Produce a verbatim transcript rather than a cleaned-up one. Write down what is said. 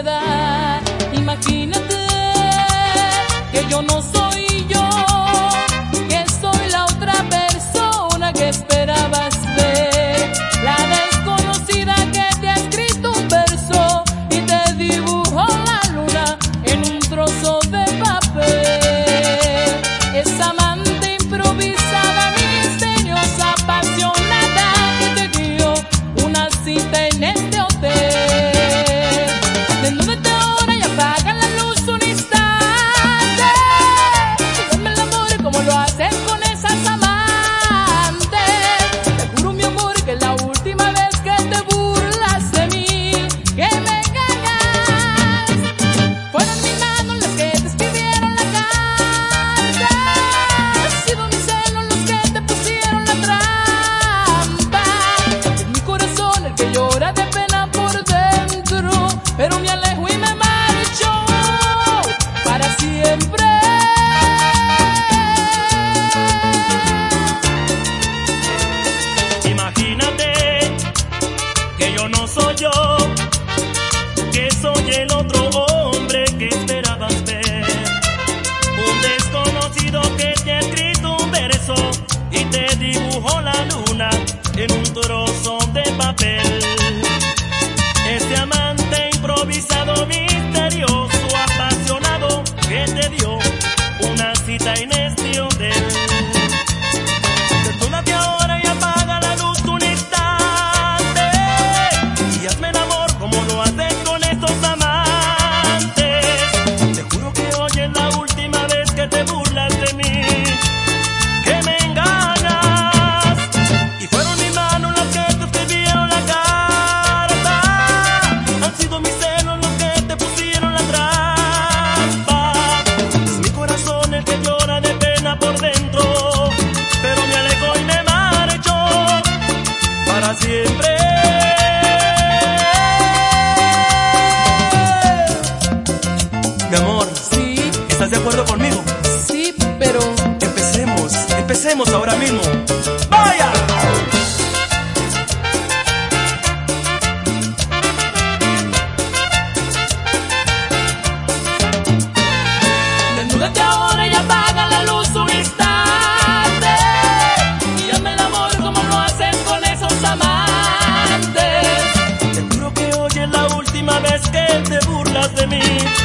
soledad. Imagínate que yo no soy yo, que soy la otra persona que esperabas ver, la desconocida que te ha escrito un verso y te dibujó la luna en un trozo de papel. Esa amante improvisada, misteriosa, apasionada, que te dio una cita en este hotel. Desnúdate ahora y apaga la luz un instante, y hazme el amor como lo haces con esas amantes. Te juro, mi amor, que es la última vez que te burlas de mí, que me engañas. Fueron mis manos las que te escribieron la carta, han sido mis celos los que te pusieron la trampa. Es mi corazón el que llora de pena por dentro, pero me alejo y me marcho para siempre. Imagínate que yo no soy yo, que soy el otro hombre que esperabas ver, un desconocido que te ha escrito un verso y te dibujó la luna en un trozo de papel. Ese amante improvisado, misterioso, apasionado, que te dio una cita en este hotel. Desnúdate ahora y apaga la luz un instante, y hazme el amor como lo haces con estos amantes. Te juro que hoy es la última vez que te burlas de mí, que me engañas. Y fueron mis manos las que te escribieron la carta, han sido mis celos los que te pusieron la trampa. Es mi corazón el que llora de pena por dentro, pero me alejo y me marcho para siempre. Mi amor, Sí, ¿estás de acuerdo conmigo? sí, pero Empecemos, empecemos ahora mismo. ¡Vaya! desnúdate ahora y apaga la luz un instante, y hazme el amor como lo haces con esos amantes. Te juro que hoy es la última vez que te burlas de mí,